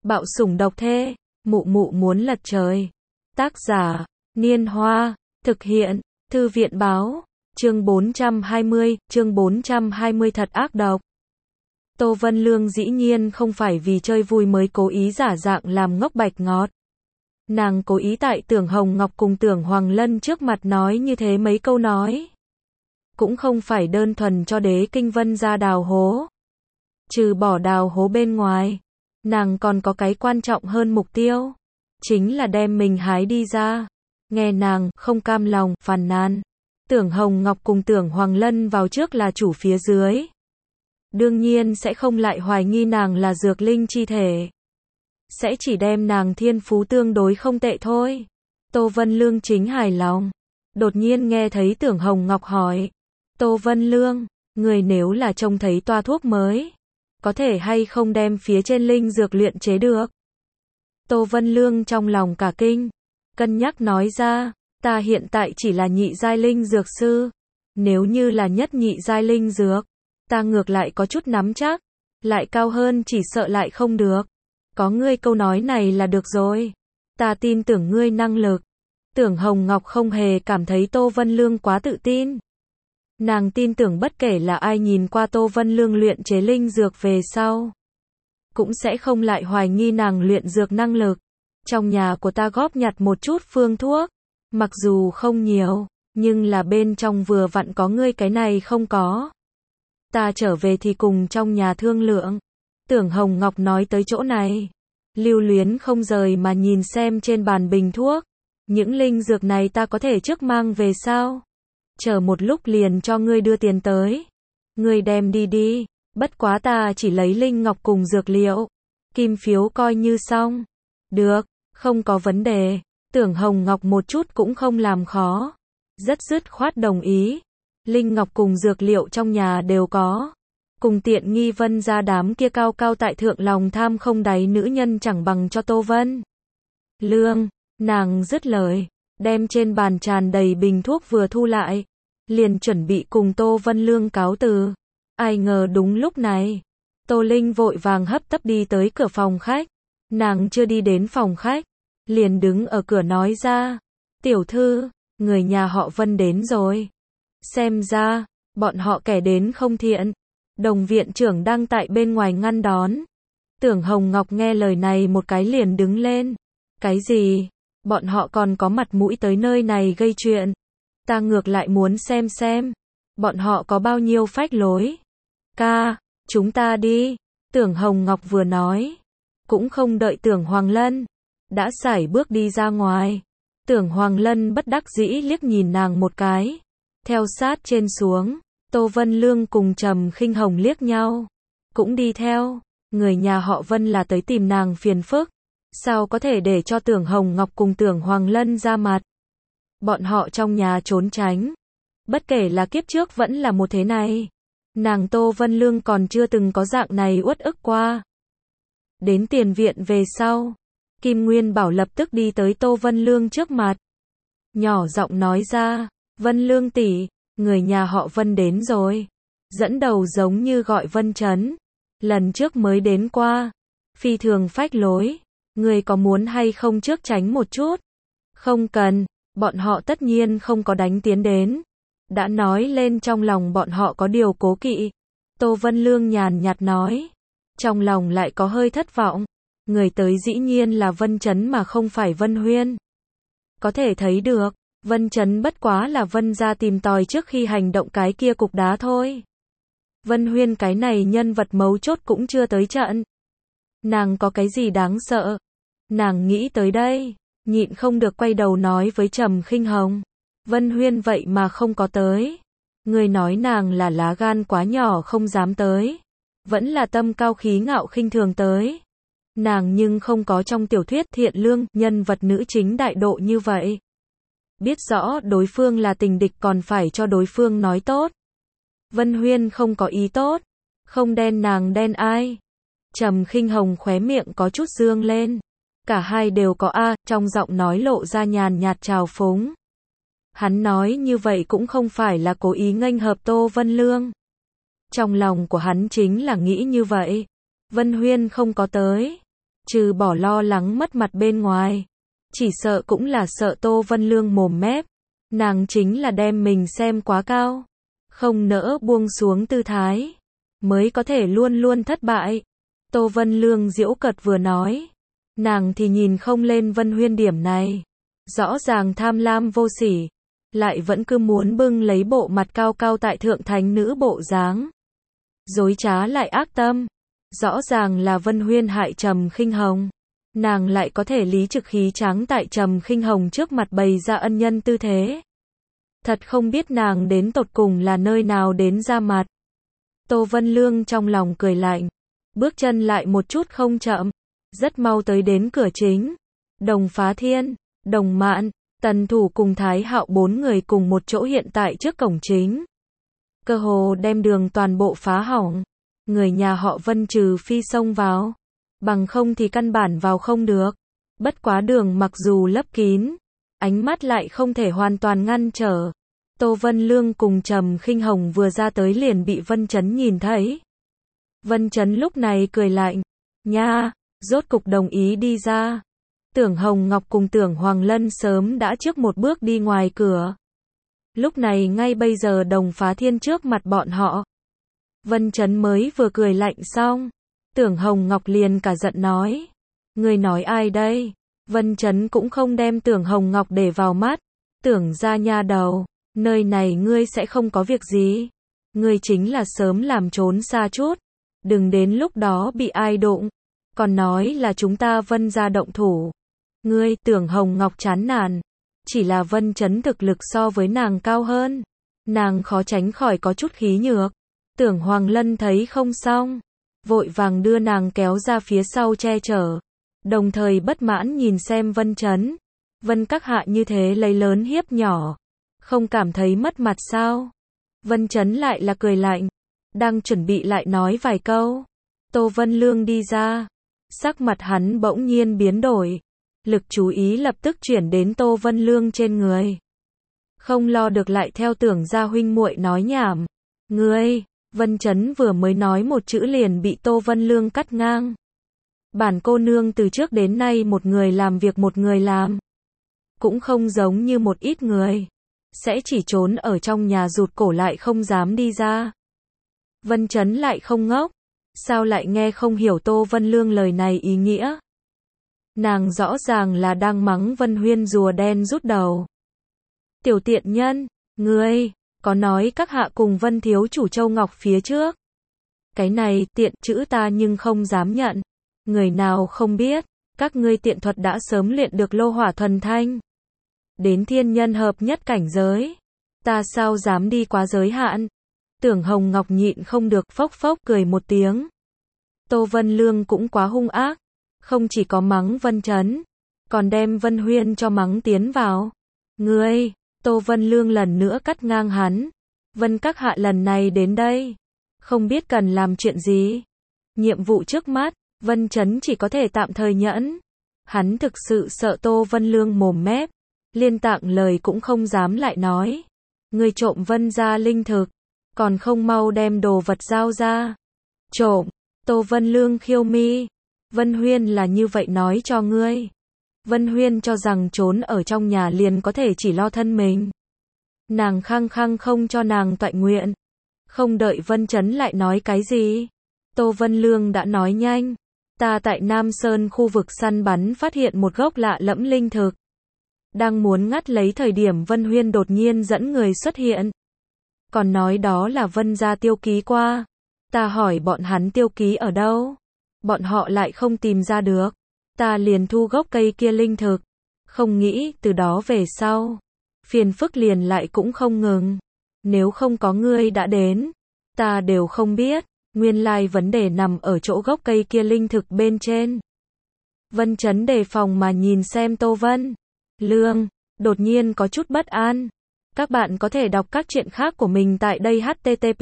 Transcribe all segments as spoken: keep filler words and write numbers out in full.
Bạo sủng độc thê, mụ mụ muốn lật trời. Tác giả, Niên Hoa, thực hiện, Thư viện báo, chương bốn trăm hai mươi, chương bốn trăm hai mươi thật ác độc. Tô Vân Lương dĩ nhiên không phải vì chơi vui mới cố ý giả dạng làm ngốc bạch ngọt. Nàng cố ý tại Tưởng Hồng Ngọc cùng Tưởng Hoàng Lân trước mặt nói như thế mấy câu nói. Cũng không phải đơn thuần cho Đế Kinh Vân ra đào hố. Trừ bỏ đào hố bên ngoài, nàng còn có cái quan trọng hơn mục tiêu. Chính là đem mình hái đi ra. Nghe nàng, không cam lòng, phàn nàn. Tưởng Hồng Ngọc cùng Tưởng Hoàng Lân vào trước là chủ phía dưới. Đương nhiên sẽ không lại hoài nghi nàng là dược linh chi thể. Sẽ chỉ đem nàng thiên phú tương đối không tệ thôi. Tô Vân Lương chính hài lòng. Đột nhiên nghe thấy Tưởng Hồng Ngọc hỏi. Tô Vân Lương, người nếu là trông thấy toa thuốc mới, có thể hay không đem phía trên linh dược luyện chế được? Tô Vân Lương trong lòng cả kinh. Cân nhắc nói ra, ta hiện tại chỉ là nhị giai linh dược sư. Nếu như là nhất nhị giai linh dược, ta ngược lại có chút nắm chắc. Lại cao hơn chỉ sợ lại không được. Có ngươi câu nói này là được rồi. Ta tin tưởng ngươi năng lực. Tưởng Hồng Ngọc không hề cảm thấy Tô Vân Lương quá tự tin. Nàng tin tưởng bất kể là ai nhìn qua Tô Vân Lương luyện chế linh dược về sau, cũng sẽ không lại hoài nghi nàng luyện dược năng lực. Trong nhà của ta góp nhặt một chút phương thuốc, mặc dù không nhiều, nhưng là bên trong vừa vặn có ngươi cái này không có. Ta trở về thì cùng trong nhà thương lượng. Tưởng Hồng Ngọc nói tới chỗ này, lưu luyến không rời mà nhìn xem trên bàn bình thuốc. Những linh dược này ta có thể trước mang về sao? Chờ một lúc liền cho ngươi đưa tiền tới. Ngươi đem đi đi, bất quá ta chỉ lấy linh ngọc cùng dược liệu. Kim phiếu coi như xong. Được, không có vấn đề. Tưởng Hồng Ngọc một chút cũng không làm khó. Rất dứt khoát đồng ý. Linh ngọc cùng dược liệu trong nhà đều có. Cùng tiện nghi Vân ra đám kia cao cao tại thượng lòng tham không đáy nữ nhân chẳng bằng cho Tô Vân Lương. Nàng dứt lời, đem trên bàn tràn đầy bình thuốc vừa thu lại, liền chuẩn bị cùng Tô Vân Lương cáo từ. Ai ngờ đúng lúc này, Tô Linh vội vàng hấp tấp đi tới cửa phòng khách. Nàng chưa đi đến phòng khách, liền đứng ở cửa nói ra, tiểu thư, người nhà họ Vân đến rồi. Xem ra, bọn họ kẻ đến không thiện. Đồng viện trưởng đang tại bên ngoài ngăn đón. Tưởng Hồng Ngọc nghe lời này một cái liền đứng lên. Cái gì? Bọn họ còn có mặt mũi tới nơi này gây chuyện. Ta ngược lại muốn xem xem. Bọn họ có bao nhiêu phách lối. Ca, chúng ta đi. Tưởng Hồng Ngọc vừa nói. Cũng không đợi Tưởng Hoàng Lân. Đã sải bước đi ra ngoài. Tưởng Hoàng Lân bất đắc dĩ liếc nhìn nàng một cái. Theo sát trên xuống. Tô Vân Lương cùng Trầm Khinh Hồng liếc nhau. Cũng đi theo. Người nhà họ Vân là tới tìm nàng phiền phức. Sao có thể để cho Tưởng Hồng Ngọc cùng Tưởng Hoàng Lân ra mặt. Bọn họ trong nhà trốn tránh. Bất kể là kiếp trước vẫn là một thế này. Nàng Tô Vân Lương còn chưa từng có dạng này uất ức qua. Đến tiền viện về sau. Kim Nguyên Bảo lập tức đi tới Tô Vân Lương trước mặt. Nhỏ giọng nói ra. Vân Lương tỷ, người nhà họ Vân đến rồi. Dẫn đầu giống như gọi Vân Chấn. Lần trước mới đến qua. Phi thường phách lối. Người có muốn hay không trước tránh một chút? Không cần, bọn họ tất nhiên không có đánh tiến đến. Đã nói lên trong lòng bọn họ có điều cố kỵ. Tô Vân Lương nhàn nhạt nói. Trong lòng lại có hơi thất vọng. Người tới dĩ nhiên là Vân Chấn mà không phải Vân Huyên. Có thể thấy được, Vân Chấn bất quá là Vân gia tìm tòi trước khi hành động cái kia cục đá thôi. Vân Huyên cái này nhân vật mấu chốt cũng chưa tới trận. Nàng có cái gì đáng sợ? Nàng nghĩ tới đây, nhịn không được quay đầu nói với Trầm Khinh Hồng. Vân Huyên vậy mà không có tới. Người nói nàng là lá gan quá nhỏ không dám tới. Vẫn là tâm cao khí ngạo khinh thường tới. Nàng nhưng không có trong tiểu thuyết thiện lương, nhân vật nữ chính đại độ như vậy. Biết rõ đối phương là tình địch còn phải cho đối phương nói tốt. Vân Huyên không có ý tốt. Không đen nàng đen ai. Trầm Khinh Hồng khóe miệng có chút dương lên. Cả hai đều có a, trong giọng nói lộ ra nhàn nhạt trào phúng. Hắn nói như vậy cũng không phải là cố ý nghênh hợp Tô Vân Lương. Trong lòng của hắn chính là nghĩ như vậy. Vân Huyên không có tới. trừ bỏ lo lắng mất mặt bên ngoài, chỉ sợ cũng là sợ Tô Vân Lương mồm mép, nàng chính là đem mình xem quá cao, không nỡ buông xuống tư thái, mới có thể luôn luôn thất bại. Tô Vân Lương giễu cợt vừa nói, nàng thì nhìn không lên Vân Huyên điểm này, rõ ràng tham lam vô sỉ, lại vẫn cứ muốn bưng lấy bộ mặt cao cao tại thượng thánh nữ bộ dáng, dối trá lại ác tâm, rõ ràng là Vân Huyên hại Trầm Khinh Hồng, nàng lại có thể lý trực khí tráng tại Trầm Khinh Hồng trước mặt bày ra ân nhân tư thế. Thật không biết nàng đến tột cùng là nơi nào đến ra mặt. Tô Vân Lương trong lòng cười lạnh, bước chân lại một chút không chậm, rất mau tới đến cửa chính. Đồng Phá Thiên, Đồng Mạn, Tần Thủ cùng Thái Hạo bốn người cùng một chỗ hiện tại trước cổng chính. Cơ hồ đem đường toàn bộ phá hỏng. Người nhà họ Vân trừ phi xông vào, bằng không thì căn bản vào không được. Bất quá đường mặc dù lấp kín, ánh mắt lại không thể hoàn toàn ngăn trở. Tô Vân Lương cùng Trầm Khinh Hồng vừa ra tới liền bị Vân Chấn nhìn thấy. Vân Chấn lúc này cười lạnh, nha, rốt cục đồng ý đi ra. Tưởng Hồng Ngọc cùng Tưởng Hoàng Lân sớm đã trước một bước đi ngoài cửa. Lúc này ngay bây giờ Đồng Phá Thiên trước mặt bọn họ. Vân Chấn mới vừa cười lạnh xong, Tưởng Hồng Ngọc liền cả giận nói, người nói ai đây? Vân Chấn cũng không đem Tưởng Hồng Ngọc để vào mắt, tưởng ra nha đầu, nơi này ngươi sẽ không có việc gì, ngươi chính là sớm làm trốn xa chút, đừng đến lúc đó bị ai đụng, còn nói là chúng ta Vân gia động thủ. Ngươi, Tưởng Hồng Ngọc chán nản, chỉ là Vân Chấn thực lực so với nàng cao hơn, nàng khó tránh khỏi có chút khí nhược. Tưởng Hoàng Lân thấy không xong, vội vàng đưa nàng kéo ra phía sau che chở, đồng thời bất mãn nhìn xem Vân Chấn. Vân các hạ như thế lấy lớn hiếp nhỏ, không cảm thấy mất mặt sao? Vân Chấn lại là cười lạnh, đang chuẩn bị lại nói vài câu. Tô Vân Lương đi ra, sắc mặt hắn bỗng nhiên biến đổi, lực chú ý lập tức chuyển đến Tô Vân Lương trên người. Không lo được lại theo Tưởng gia huynh muội nói nhảm. Ngươi, Vân Chấn vừa mới nói một chữ liền bị Tô Vân Lương cắt ngang. Bản cô nương từ trước đến nay một người làm việc một người làm. Cũng không giống như một ít người, sẽ chỉ trốn ở trong nhà rụt cổ lại không dám đi ra. Vân Chấn lại không ngốc, sao lại nghe không hiểu Tô Vân Lương lời này ý nghĩa. Nàng rõ ràng là đang mắng Vân Huyên rùa đen rút đầu. Tiểu tiện nhân, ngươi, có nói các hạ cùng Vân thiếu chủ Châu Ngọc phía trước. Cái này tiện chữ ta nhưng không dám nhận. Người nào không biết, các ngươi tiện thuật đã sớm luyện được lô hỏa thuần thanh. Đến thiên nhân hợp nhất cảnh giới. Ta sao dám đi quá giới hạn. Tưởng Hồng Ngọc nhịn không được phốc phốc cười một tiếng. Tô Vân Lương cũng quá hung ác. Không chỉ có mắng Vân Chấn, còn đem Vân Huyên cho mắng tiến vào. Ngươi, Tô Vân Lương lần nữa cắt ngang hắn. Vân các hạ lần này đến đây, không biết cần làm chuyện gì. Nhiệm vụ trước mắt, Vân Chấn chỉ có thể tạm thời nhẫn. Hắn thực sự sợ Tô Vân Lương mồm mép, liên tạng lời cũng không dám lại nói. Ngươi trộm Vân gia linh thực, còn không mau đem đồ vật giao ra. Trộm, Tô Vân Lương khiêu mi. Vân Huyên là như vậy nói cho ngươi. Vân Huyên cho rằng trốn ở trong nhà liền có thể chỉ lo thân mình. Nàng khăng khăng không cho nàng toại nguyện. Không đợi Vân Chấn lại nói cái gì, Tô Vân Lương đã nói nhanh. Ta tại Nam Sơn khu vực săn bắn phát hiện một gốc lạ lẫm linh thực. Đang muốn ngắt lấy thời điểm Vân Huyên đột nhiên dẫn người xuất hiện. Còn nói đó là Vân gia tiêu ký qua. Ta hỏi bọn hắn tiêu ký ở đâu? Bọn họ lại không tìm ra được. Ta liền thu gốc cây kia linh thực. Không nghĩ từ đó về sau, phiền phức liền lại cũng không ngừng. Nếu không có ngươi đã đến, ta đều không biết. Nguyên lai vấn đề nằm ở chỗ gốc cây kia linh thực bên trên. Vân Chấn đề phòng mà nhìn xem Tô Vân Lương, đột nhiên có chút bất an. Các bạn có thể đọc các truyện khác của mình tại đây h t t p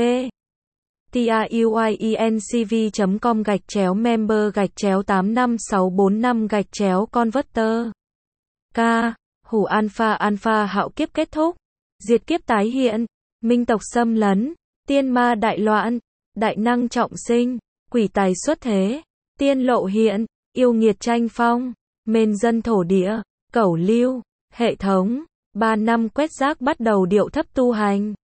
truyencv chấm com gạch chéo member gạch chéo tám năm sáu bốn năm gạch chéo converter. K. Hủ alpha alpha hạo kiếp kết thúc. Diệt kiếp tái hiện. Minh tộc xâm lấn. Tiên ma đại loạn. Đại năng trọng sinh. Quỷ tài xuất thế. Tiên lộ hiện. yêu nghiệt tranh phong, mên dân thổ địa, cẩu lưu, hệ thống, ba năm quét rác bắt đầu điệu thấp tu hành.